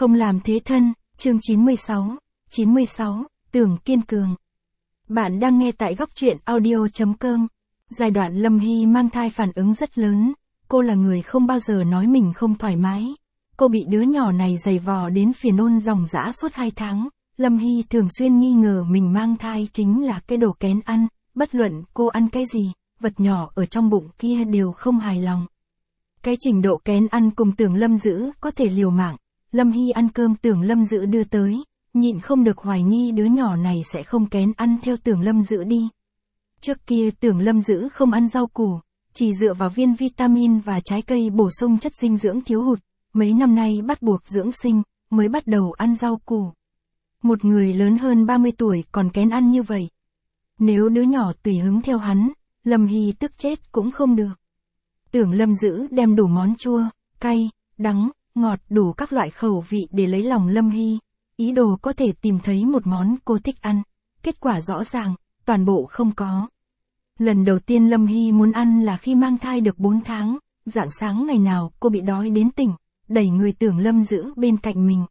Không làm thế thân, chương 96, Tưởng kiên cường. Bạn đang nghe tại góc truyện audio.com. Giai đoạn Lâm Hy mang thai phản ứng rất lớn, cô là người không bao giờ nói mình không thoải mái. Cô bị đứa nhỏ này giày vò đến phiền nôn ròng rã suốt 2 tháng. Lâm Hy thường xuyên nghi ngờ mình mang thai chính là cái đồ kén ăn, bất luận cô ăn cái gì, vật nhỏ ở trong bụng kia đều không hài lòng. Cái trình độ kén ăn cùng Tưởng Lâm Dữ có thể liều mạng. Lâm Hy ăn cơm Tưởng Lâm Dữ đưa tới, nhịn không được hoài nghi đứa nhỏ này sẽ không kén ăn theo Tưởng Lâm Dữ đi. Trước kia Tưởng Lâm Dữ không ăn rau củ, chỉ dựa vào viên vitamin và trái cây bổ sung chất dinh dưỡng thiếu hụt, mấy năm nay bắt buộc dưỡng sinh, mới bắt đầu ăn rau củ. Một người lớn hơn 30 tuổi còn kén ăn như vậy. Nếu đứa nhỏ tùy hứng theo hắn, Lâm Hy tức chết cũng không được. Tưởng Lâm Dữ đem đủ món chua, cay, đắng, ngọt đủ các loại khẩu vị để lấy lòng Lâm Hy, ý đồ có thể tìm thấy một món cô thích ăn. Kết quả rõ ràng, toàn bộ không có. Lần đầu tiên Lâm Hy muốn ăn là khi mang thai được 4 tháng, rạng sáng ngày nào cô bị đói đến tỉnh, đẩy người Tưởng Lâm Dữ bên cạnh mình.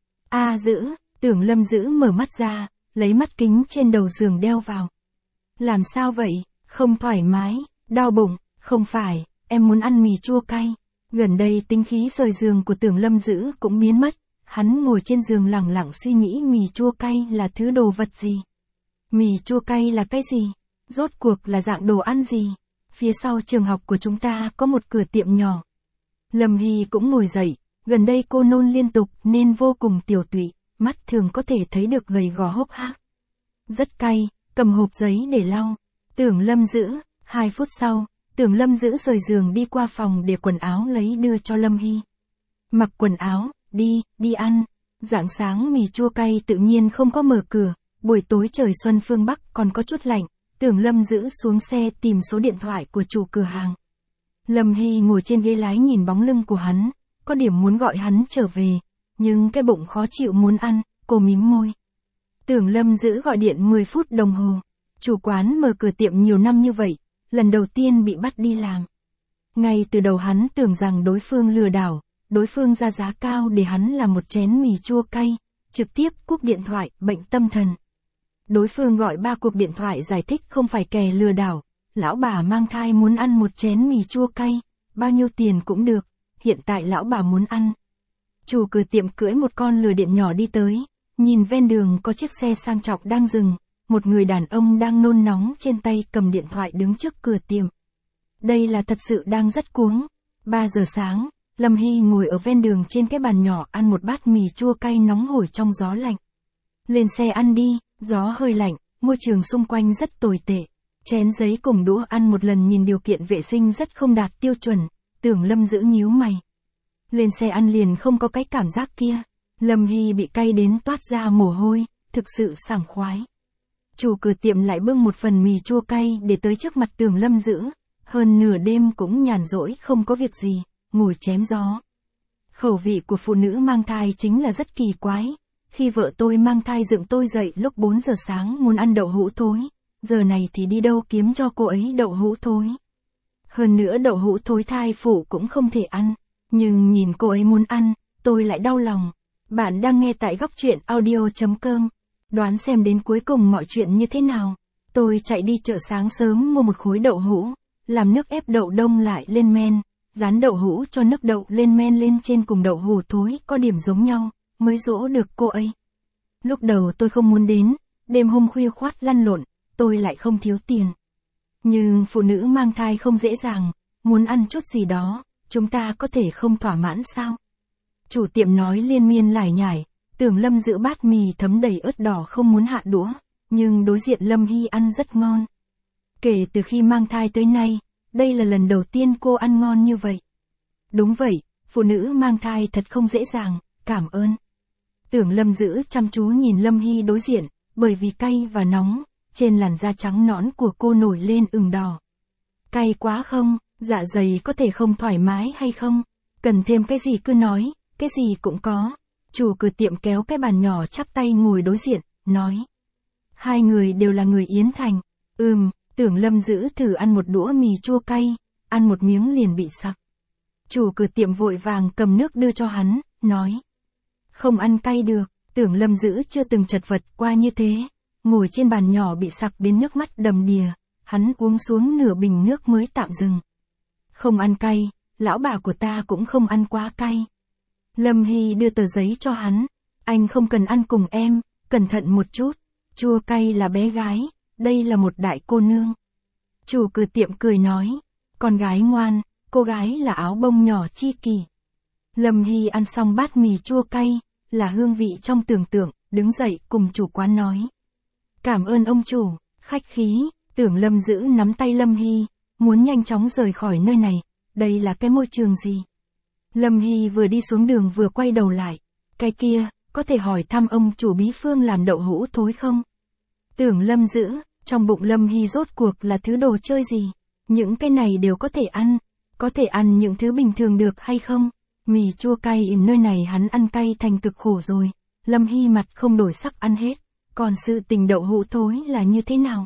Dữ, Tưởng Lâm Dữ mở mắt ra, lấy mắt kính trên đầu giường đeo vào. Làm sao vậy, không thoải mái, đau bụng, không phải, em muốn ăn mì chua cay. Gần đây tính khí rời giường của Tưởng Lâm Dữ cũng biến mất, hắn ngồi trên giường lẳng lặng suy nghĩ mì chua cay là thứ đồ vật gì. Mì chua cay là cái gì? Rốt cuộc là dạng đồ ăn gì? Phía sau trường học của chúng ta có một cửa tiệm nhỏ. Lâm Hy cũng ngồi dậy, gần đây cô nôn liên tục nên vô cùng tiểu tụy, mắt thường có thể thấy được gầy gò hốc hác. Rất cay, cầm hộp giấy để lau. Tưởng Lâm Dữ, 2 phút sau, Tưởng Lâm Dữ rời giường đi qua phòng để quần áo lấy đưa cho Lâm Hy. Mặc quần áo, đi ăn. Rạng sáng mì chua cay tự nhiên không có mở cửa, buổi tối trời xuân phương Bắc còn có chút lạnh, Tưởng Lâm Dữ xuống xe tìm số điện thoại của chủ cửa hàng. Lâm Hy ngồi trên ghế lái nhìn bóng lưng của hắn, có điểm muốn gọi hắn trở về, nhưng cái bụng khó chịu muốn ăn, cô mím môi. Tưởng Lâm Dữ gọi điện 10 phút đồng hồ, chủ quán mở cửa tiệm nhiều năm như vậy, lần đầu tiên bị bắt đi làm. Ngay từ đầu hắn tưởng rằng đối phương lừa đảo, đối phương ra giá cao để hắn làm một chén mì chua cay, trực tiếp cúp điện thoại, bệnh tâm thần. Đối phương gọi 3 cuộc điện thoại giải thích không phải kẻ lừa đảo, lão bà mang thai muốn ăn một chén mì chua cay, bao nhiêu tiền cũng được, hiện tại lão bà muốn ăn. Chủ cửa tiệm cưỡi một con lừa điện nhỏ đi tới, nhìn ven đường có chiếc xe sang trọng đang dừng, một người đàn ông đang nôn nóng trên tay cầm điện thoại đứng trước cửa tiệm. Đây là thật sự đang rất cuống. 3 giờ sáng, Lâm Hy ngồi ở ven đường trên cái bàn nhỏ ăn một bát mì chua cay nóng hổi trong gió lạnh. Lên xe ăn đi, gió hơi lạnh, môi trường xung quanh rất tồi tệ. Chén giấy cùng đũa ăn một lần nhìn điều kiện vệ sinh rất không đạt tiêu chuẩn, Tưởng Lâm Dữ nhíu mày. Lên xe ăn liền không có cái cảm giác kia. Lâm Hy bị cay đến toát ra mồ hôi, thực sự sảng khoái. Chủ cửa tiệm lại bưng một phần mì chua cay để tới trước mặt Tưởng Lâm Dữ, hơn nửa đêm cũng nhàn rỗi không có việc gì, ngồi chém gió. Khẩu vị của phụ nữ mang thai chính là rất kỳ quái. Khi vợ tôi mang thai dựng tôi dậy lúc 4 giờ sáng muốn ăn đậu hũ thối, giờ này thì đi đâu kiếm cho cô ấy đậu hũ thối. Hơn nữa đậu hũ thối thai phụ cũng không thể ăn, nhưng nhìn cô ấy muốn ăn, tôi lại đau lòng. Bạn đang nghe tại góc truyện audio.com. Đoán xem đến cuối cùng mọi chuyện như thế nào. Tôi chạy đi chợ sáng sớm mua một khối đậu hũ, làm nước ép đậu đông lại lên men, dán đậu hũ cho nước đậu lên men lên trên cùng đậu hũ thối có điểm giống nhau, mới dỗ được cô ấy. Lúc đầu tôi không muốn đến, đêm hôm khuya khoắt lăn lộn, tôi lại không thiếu tiền. Nhưng phụ nữ mang thai không dễ dàng, muốn ăn chút gì đó, chúng ta có thể không thỏa mãn sao? Chủ tiệm nói liên miên lải nhải. Tưởng Lâm Dữ bát mì thấm đầy ớt đỏ không muốn hạ đũa, nhưng đối diện Lâm Hy ăn rất ngon. Kể từ khi mang thai tới nay, đây là lần đầu tiên cô ăn ngon như vậy. Đúng vậy, phụ nữ mang thai thật không dễ dàng, cảm ơn. Tưởng Lâm Dữ chăm chú nhìn Lâm Hy đối diện, bởi vì cay và nóng, trên làn da trắng nõn của cô nổi lên ửng đỏ. Cay quá không, dạ dày có thể không thoải mái hay không? Cần thêm cái gì cứ nói, cái gì cũng có. Chủ cửa tiệm kéo cái bàn nhỏ chắp tay ngồi đối diện, nói. 2 người đều là người Yến Thành. Tưởng Lâm Dữ thử ăn một đũa mì chua cay, ăn một miếng liền bị sặc. Chủ cửa tiệm vội vàng cầm nước đưa cho hắn, nói. Không ăn cay được, Tưởng Lâm Dữ chưa từng chật vật qua như thế. Ngồi trên bàn nhỏ bị sặc đến nước mắt đầm đìa, hắn uống xuống nửa bình nước mới tạm dừng. Không ăn cay, lão bà của ta cũng không ăn quá cay. Lâm Hy đưa tờ giấy cho hắn. Anh không cần ăn cùng em, cẩn thận một chút. Chua cay là bé gái, đây là một đại cô nương. Chủ cửa tiệm cười nói, con gái ngoan, cô gái là áo bông nhỏ chi kỷ. Lâm Hy ăn xong bát mì chua cay, là hương vị trong tưởng tượng, đứng dậy cùng chủ quán nói. Cảm ơn ông chủ, khách khí. Tưởng Lâm Dữ nắm tay Lâm Hy, muốn nhanh chóng rời khỏi nơi này, đây là cái môi trường gì? Lâm Hy vừa đi xuống đường vừa quay đầu lại, cái kia, có thể hỏi thăm ông chủ Bí Phương làm đậu hũ thối không? Tưởng Lâm Dữ, trong bụng Lâm Hy rốt cuộc là thứ đồ chơi gì? Những cái này đều có thể ăn những thứ bình thường được hay không? Mì chua cay nơi này hắn ăn cay thành cực khổ rồi, Lâm Hy mặt không đổi sắc ăn hết, còn sự tình đậu hũ thối là như thế nào?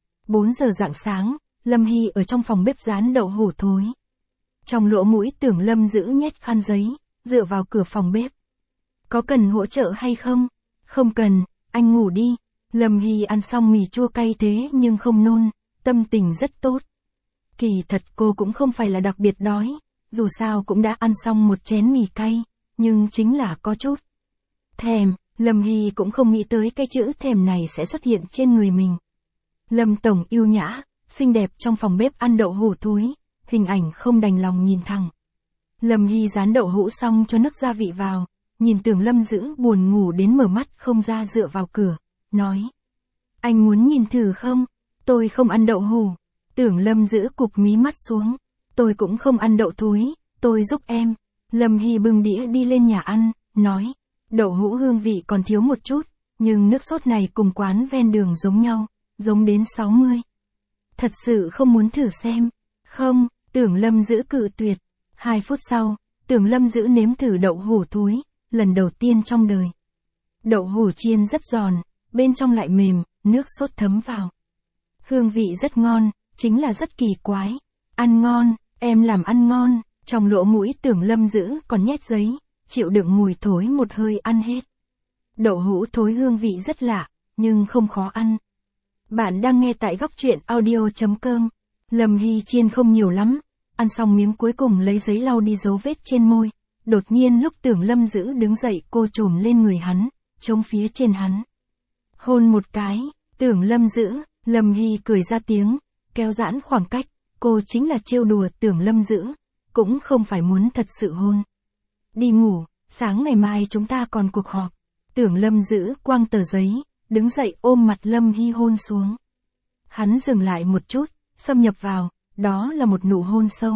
4 giờ rạng sáng, Lâm Hy ở trong phòng bếp rán đậu hũ thối. Trong lỗ mũi Tưởng Lâm Dữ nhét khăn giấy, dựa vào cửa phòng bếp. Có cần hỗ trợ hay không? Không cần, anh ngủ đi. Lâm Hy ăn xong mì chua cay thế nhưng không nôn, tâm tình rất tốt. Kỳ thật cô cũng không phải là đặc biệt đói, dù sao cũng đã ăn xong một chén mì cay, nhưng chính là có chút thèm. Lâm Hy cũng không nghĩ tới cái chữ thèm này sẽ xuất hiện trên người mình. Lâm tổng yêu nhã, xinh đẹp trong phòng bếp ăn đậu hũ thối, hình ảnh không đành lòng nhìn thẳng. Lâm Hy rán đậu hũ xong cho nước gia vị vào, nhìn Tưởng Lâm Dữ buồn ngủ đến mở mắt không ra dựa vào cửa, nói. Anh muốn nhìn thử không? Tôi không ăn đậu hũ. Tưởng Lâm Dữ cụp mí mắt xuống. Tôi cũng không ăn đậu thối, tôi giúp em. Lâm Hy bưng đĩa đi lên nhà ăn, nói. Đậu hũ hương vị còn thiếu một chút, nhưng nước sốt này cùng quán ven đường giống nhau, giống đến 60. Thật sự không muốn thử xem. Không, Tưởng Lâm Dữ cự tuyệt. 2 phút sau, Tưởng Lâm Dữ nếm thử đậu hũ thối, lần đầu tiên trong đời. Đậu hũ chiên rất giòn, bên trong lại mềm, nước sốt thấm vào. Hương vị rất ngon, chính là rất kỳ quái. Ăn ngon, em làm ăn ngon. Trong lỗ mũi Tưởng Lâm Dữ còn nhét giấy, chịu đựng mùi thối một hơi ăn hết. Đậu hũ thối hương vị rất lạ, nhưng không khó ăn. Bạn đang nghe tại góc truyện audio.com. Lâm Hy chiên không nhiều lắm, ăn xong miếng cuối cùng lấy giấy lau đi dấu vết trên môi. Đột nhiên lúc Tưởng Lâm Dữ đứng dậy cô chồm lên người hắn, chống phía trên hắn. Hôn một cái, Tưởng Lâm Dữ, Lâm Hy cười ra tiếng, kéo giãn khoảng cách, cô chính là trêu đùa Tưởng Lâm Dữ, cũng không phải muốn thật sự hôn. Đi ngủ, sáng ngày mai chúng ta còn cuộc họp. Tưởng Lâm Dữ quăng tờ giấy, đứng dậy ôm mặt Lâm Hy hôn xuống. Hắn dừng lại một chút, xâm nhập vào, đó là một nụ hôn sâu.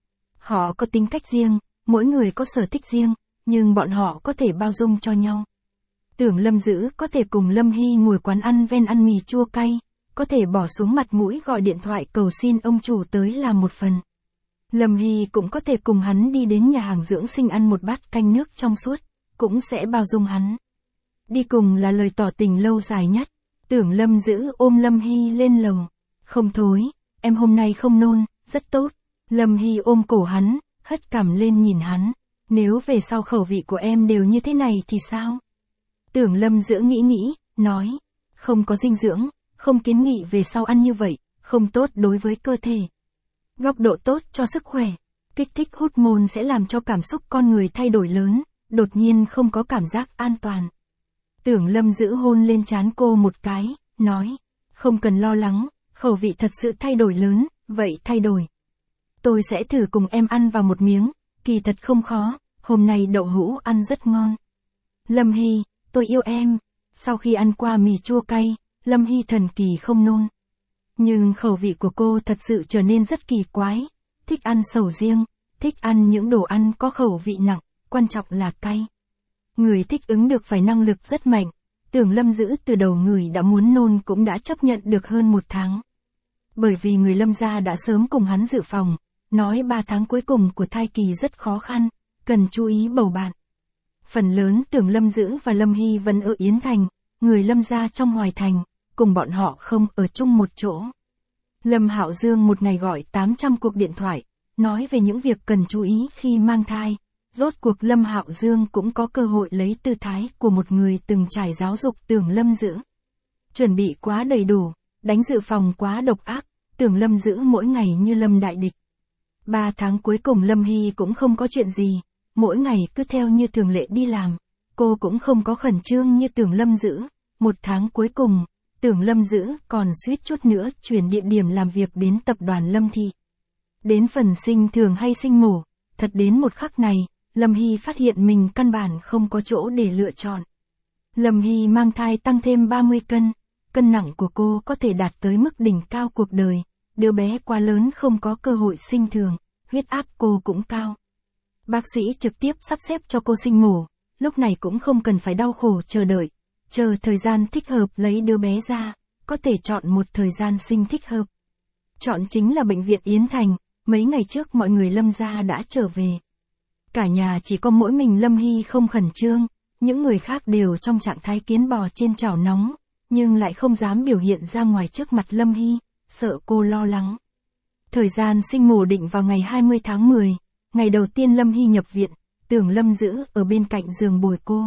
Họ có tính cách riêng, mỗi người có sở thích riêng, nhưng bọn họ có thể bao dung cho nhau. Tưởng Lâm Dữ có thể cùng Lâm Hy ngồi quán ăn ven ăn mì chua cay, có thể bỏ xuống mặt mũi gọi điện thoại cầu xin ông chủ tới làm một phần. Lâm Hy cũng có thể cùng hắn đi đến nhà hàng dưỡng sinh ăn một bát canh nước trong suốt, cũng sẽ bao dung hắn. Đi cùng là lời tỏ tình lâu dài nhất. Tưởng Lâm Dữ ôm Lâm Hy lên lầu. Không thối, em hôm nay không nôn, rất tốt. Lâm Hy ôm cổ hắn, hất cằm lên nhìn hắn. Nếu về sau khẩu vị của em đều như thế này thì sao? Tưởng Lâm Dữ nghĩ, nói. Không có dinh dưỡng, không kiến nghị về sau ăn như vậy, không tốt đối với cơ thể. Góc độ tốt cho sức khỏe. Kích thích hormone sẽ làm cho cảm xúc con người thay đổi lớn, đột nhiên không có cảm giác an toàn. Tưởng Lâm Dữ hôn lên trán cô một cái, nói. Không cần lo lắng, khẩu vị thật sự thay đổi lớn, vậy thay đổi. Tôi sẽ thử cùng em ăn vào một miếng, kỳ thật không khó, hôm nay đậu hũ ăn rất ngon. Lâm Hy, tôi yêu em. Sau khi ăn qua mì chua cay, Lâm Hy thần kỳ không nôn. Nhưng khẩu vị của cô thật sự trở nên rất kỳ quái, thích ăn sầu riêng, thích ăn những đồ ăn có khẩu vị nặng, quan trọng là cay. Người thích ứng được phải năng lực rất mạnh, Tưởng Lâm Dữ từ đầu người đã muốn nôn cũng đã chấp nhận được hơn 1 tháng. Bởi vì người Lâm gia đã sớm cùng hắn dự phòng, nói 3 tháng cuối cùng của thai kỳ rất khó khăn, cần chú ý bầu bạn. Phần lớn Tưởng Lâm Dữ và Lâm Hy vẫn ở Yến Thành, người Lâm gia trong Hoài Thành, cùng bọn họ không ở chung một chỗ. Lâm Hạo Dương một ngày gọi 800 cuộc điện thoại, nói về những việc cần chú ý khi mang thai, Rốt cuộc Lâm Hạo Dương cũng có cơ hội lấy tư thái của một người từng trải giáo dục Tưởng Lâm Dữ. Chuẩn bị quá đầy đủ, đánh dự phòng quá độc ác, Tưởng Lâm Dữ mỗi ngày như lâm đại địch. 3 tháng cuối cùng Lâm Hy cũng không có chuyện gì, mỗi ngày cứ theo như thường lệ đi làm. Cô cũng không có khẩn trương như Tưởng Lâm Dữ. 1 tháng cuối cùng, Tưởng Lâm Dữ còn suýt chút nữa chuyển địa điểm làm việc đến tập đoàn Lâm Thị. Đến phần sinh thường hay sinh mổ, thật đến một khắc này, Lâm Hy phát hiện mình căn bản không có chỗ để lựa chọn. Lâm Hy mang thai tăng thêm 30 cân, cân nặng của cô có thể đạt tới mức đỉnh cao cuộc đời, đứa bé quá lớn không có cơ hội sinh thường, huyết áp cô cũng cao. Bác sĩ trực tiếp sắp xếp cho cô sinh mổ, lúc này cũng không cần phải đau khổ chờ đợi, chờ thời gian thích hợp lấy đứa bé ra, có thể chọn một thời gian sinh thích hợp. Chọn chính là bệnh viện Yến Thành, mấy ngày trước mọi người Lâm gia đã trở về. Cả nhà chỉ có mỗi mình Lâm Hy không khẩn trương, những người khác đều trong trạng thái kiến bò trên chảo nóng, nhưng lại không dám biểu hiện ra ngoài trước mặt Lâm Hy, sợ cô lo lắng. Thời gian sinh mổ định vào ngày 20 tháng 10, ngày đầu tiên Lâm Hy nhập viện, Tưởng Lâm Dữ ở bên cạnh giường bồi cô.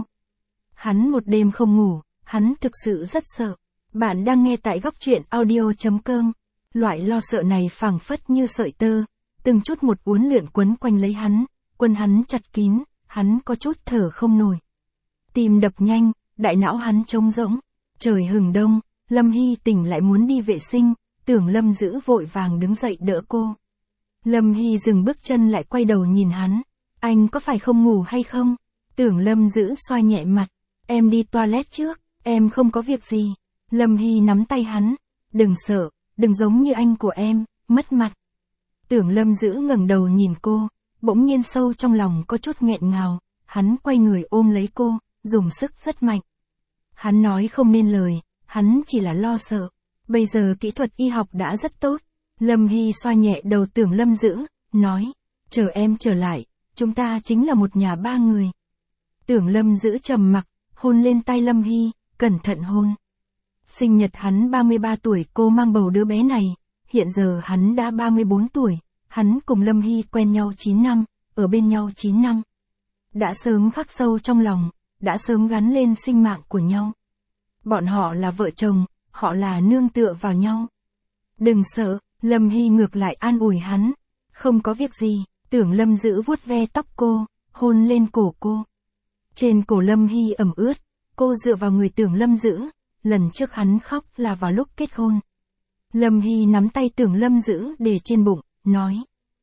Hắn một đêm không ngủ, hắn thực sự rất sợ. Bạn đang nghe tại góc truyện audio.com. Loại lo sợ này phảng phất như sợi tơ, từng chút một uốn lượn quấn quanh lấy hắn, quần hắn chặt kín, hắn có chút thở không nổi. Tim đập nhanh, đại não hắn trống rỗng. Trời hừng đông, Lâm Hy tỉnh lại muốn đi vệ sinh, Tưởng Lâm Dữ vội vàng đứng dậy đỡ cô. Lâm Hy dừng bước chân lại quay đầu nhìn hắn. Anh có phải không ngủ hay không? Tưởng Lâm Dữ xoa nhẹ mặt. Em đi toilet trước, em không có việc gì. Lâm Hy nắm tay hắn. Đừng sợ, đừng giống như anh của em, mất mặt. Tưởng Lâm Dữ ngẩng đầu nhìn cô, bỗng nhiên sâu trong lòng có chút nghẹn ngào. Hắn quay người ôm lấy cô, dùng sức rất mạnh. Hắn nói không nên lời, hắn chỉ là lo sợ. Bây giờ kỹ thuật y học đã rất tốt. Lâm Hy xoa nhẹ đầu Tưởng Lâm Dữ, nói, chờ em trở lại, chúng ta chính là một nhà 3 người. Tưởng Lâm Dữ trầm mặc, hôn lên tay Lâm Hy, cẩn thận hôn. Sinh nhật hắn 33 tuổi cô mang bầu đứa bé này, hiện giờ hắn đã 34 tuổi, hắn cùng Lâm Hy quen nhau 9 năm, ở bên nhau 9 năm. Đã sớm khắc sâu trong lòng, đã sớm gắn lên sinh mạng của nhau. Bọn họ là vợ chồng, họ là nương tựa vào nhau. Đừng sợ, Lâm Hy ngược lại an ủi hắn. Không có việc gì, Tưởng Lâm Dữ vuốt ve tóc cô, hôn lên cổ cô. Trên cổ Lâm Hy ẩm ướt, cô dựa vào người Tưởng Lâm Dữ, lần trước hắn khóc là vào lúc kết hôn. Lâm Hy nắm tay Tưởng Lâm Dữ để trên bụng, nói.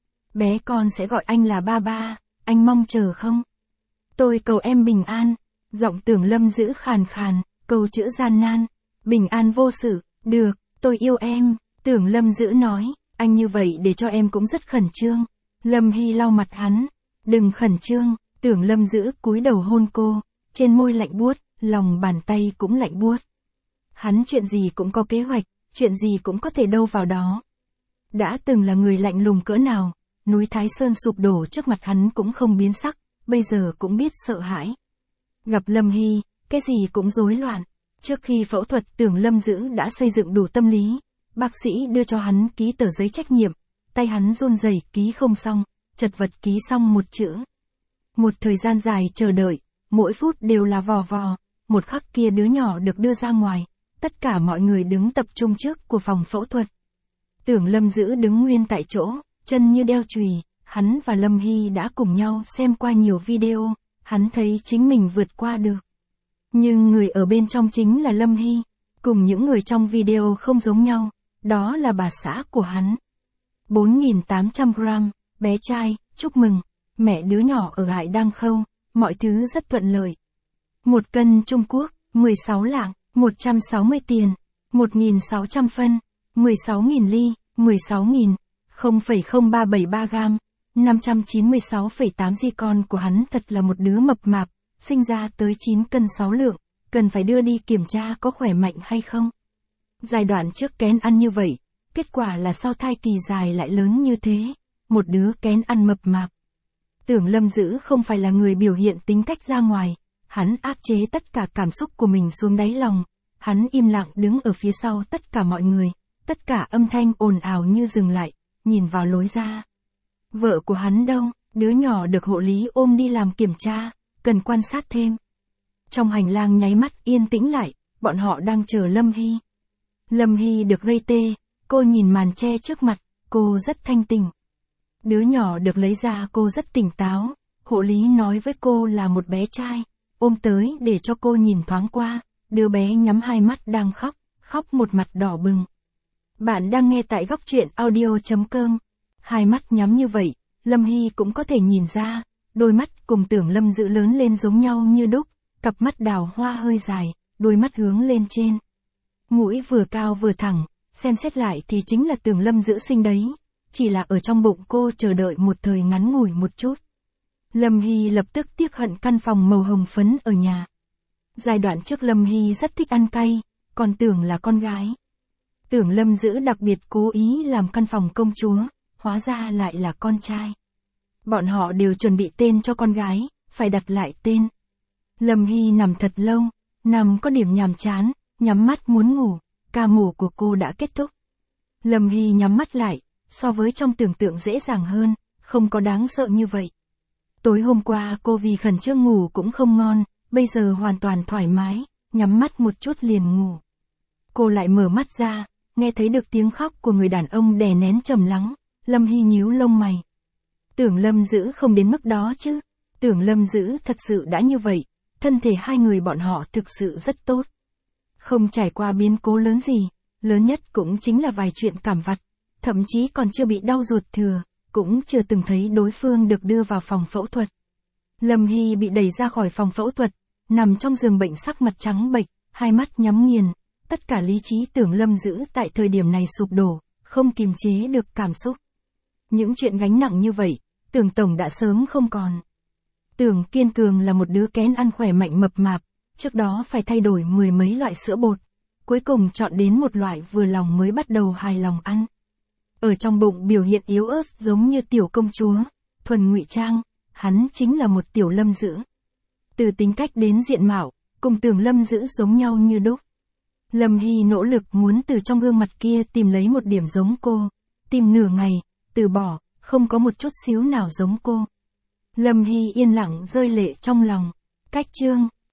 Bé con sẽ gọi anh là ba ba, anh mong chờ không? Tôi cầu em bình an, giọng Tưởng Lâm Dữ khàn khàn, câu chữ gian nan. Bình an vô sự, được, tôi yêu em, Tưởng Lâm Dữ nói, anh như vậy để cho em cũng rất khẩn trương. Lâm Hy lau mặt hắn, đừng khẩn trương, Tưởng Lâm Dữ cúi đầu hôn cô, trên môi lạnh buốt, lòng bàn tay cũng lạnh buốt. Hắn chuyện gì cũng có kế hoạch, chuyện gì cũng có thể đâu vào đó. Đã từng là người lạnh lùng cỡ nào, núi Thái Sơn sụp đổ trước mặt hắn cũng không biến sắc, bây giờ cũng biết sợ hãi. Gặp Lâm Hy, cái gì cũng rối loạn. Trước khi phẫu thuật Tưởng Lâm Dữ đã xây dựng đủ tâm lý, bác sĩ đưa cho hắn ký tờ giấy trách nhiệm, tay hắn run rẩy ký không xong, chật vật ký xong một chữ. Một thời gian dài chờ đợi, mỗi phút đều là vò vò, một khắc kia đứa nhỏ được đưa ra ngoài, tất cả mọi người đứng tập trung trước của phòng phẫu thuật. Tưởng Lâm Dữ đứng nguyên tại chỗ, chân như đeo chùy, hắn và Lâm Hy đã cùng nhau xem qua nhiều video, hắn thấy chính mình vượt qua được. Nhưng người ở bên trong chính là Lâm Hy, cùng những người trong video không giống nhau, đó là bà xã của hắn. 4.800 gram, bé trai, chúc mừng, mẹ đứa nhỏ ở Hải Đăng Khâu, mọi thứ rất thuận lợi. 1 cân Trung Quốc, 16 lạng, 160 tiền, 1.600 phân, 16.000 ly, 16.000, 0,0373 gram, 596,8 di con của hắn thật là một đứa mập mạp, sinh ra tới 9 cân 6 lượng, cần phải đưa đi kiểm tra có khỏe mạnh hay không. Giai đoạn trước kén ăn như vậy, kết quả là sau thai kỳ dài lại lớn như thế, một đứa kén ăn mập mạp. Tưởng Lâm Dữ không phải là người biểu hiện tính cách ra ngoài, hắn áp chế tất cả cảm xúc của mình xuống đáy lòng, hắn im lặng đứng ở phía sau tất cả mọi người, tất cả âm thanh ồn ào như dừng lại, nhìn vào lối ra. Vợ của hắn đâu? Đứa nhỏ được hộ lý ôm đi làm kiểm tra, cần quan sát thêm. Trong hành lang nháy mắt yên tĩnh lại, bọn họ đang chờ Lâm Hy. Lâm Hy được gây tê, cô nhìn màn che trước mặt, cô rất thanh tỉnh. Đứa nhỏ được lấy ra cô rất tỉnh táo, hộ lý nói với cô là một bé trai, ôm tới để cho cô nhìn thoáng qua, đứa bé nhắm hai mắt đang khóc, khóc một mặt đỏ bừng. Bạn đang nghe tại góc truyện audio.com. Hai mắt nhắm như vậy, Lâm Hy cũng có thể nhìn ra, đôi mắt cùng Tưởng Lâm Dữ lớn lên giống nhau như đúc, cặp mắt đào hoa hơi dài, đôi mắt hướng lên trên. Mũi vừa cao vừa thẳng, xem xét lại thì chính là Tưởng Lâm Dữ sinh đấy, chỉ là ở trong bụng cô chờ đợi một thời ngắn ngủi một chút. Lâm Hy lập tức tiếc hận căn phòng màu hồng phấn ở nhà. Giai đoạn trước Lâm Hy rất thích ăn cay, còn Tưởng là con gái. Tưởng Lâm Dữ đặc biệt cố ý làm căn phòng công chúa, hóa ra lại là con trai. Bọn họ đều chuẩn bị tên cho con gái, phải đặt lại tên. Lâm Hy nằm thật lâu, nằm có điểm nhàm chán, nhắm mắt muốn ngủ, ca mổ của cô đã kết thúc. Lâm Hy nhắm mắt lại, so với trong tưởng tượng dễ dàng hơn, không có đáng sợ như vậy. Tối hôm qua cô vì khẩn trương ngủ cũng không ngon, bây giờ hoàn toàn thoải mái, nhắm mắt một chút liền ngủ. Cô lại mở mắt ra, nghe thấy được tiếng khóc của người đàn ông đè nén trầm lắng, Lâm Hy nhíu lông mày. Tưởng Lâm Dữ không đến mức đó chứ, Tưởng Lâm Dữ thật sự đã như vậy, thân thể hai người bọn họ thực sự rất tốt. Không trải qua biến cố lớn gì, lớn nhất cũng chính là vài chuyện cảm vặt, thậm chí còn chưa bị đau ruột thừa, cũng chưa từng thấy đối phương được đưa vào phòng phẫu thuật. Lâm Hy bị đẩy ra khỏi phòng phẫu thuật, nằm trong giường bệnh sắc mặt trắng bệch, hai mắt nhắm nghiền, tất cả lý trí Tưởng Lâm Dữ tại thời điểm này sụp đổ, không kiềm chế được cảm xúc. Những chuyện gánh nặng như vậy, Tưởng Tổng đã sớm không còn. Tưởng Kiên Cường là một đứa kén ăn khỏe mạnh mập mạp, trước đó phải thay đổi mười mấy loại sữa bột, cuối cùng chọn đến một loại vừa lòng mới bắt đầu hài lòng ăn. Ở trong bụng biểu hiện yếu ớt giống như tiểu công chúa, thuần ngụy trang, hắn chính là một tiểu Lâm Dữ. Từ tính cách đến diện mạo, cùng Tưởng Lâm Dữ giống nhau như đúc. Lâm Hy nỗ lực muốn từ trong gương mặt kia tìm lấy một điểm giống cô, tìm nửa ngày, từ bỏ, không có một chút xíu nào giống cô. Lâm Hy yên lặng rơi lệ trong lòng. Cách chương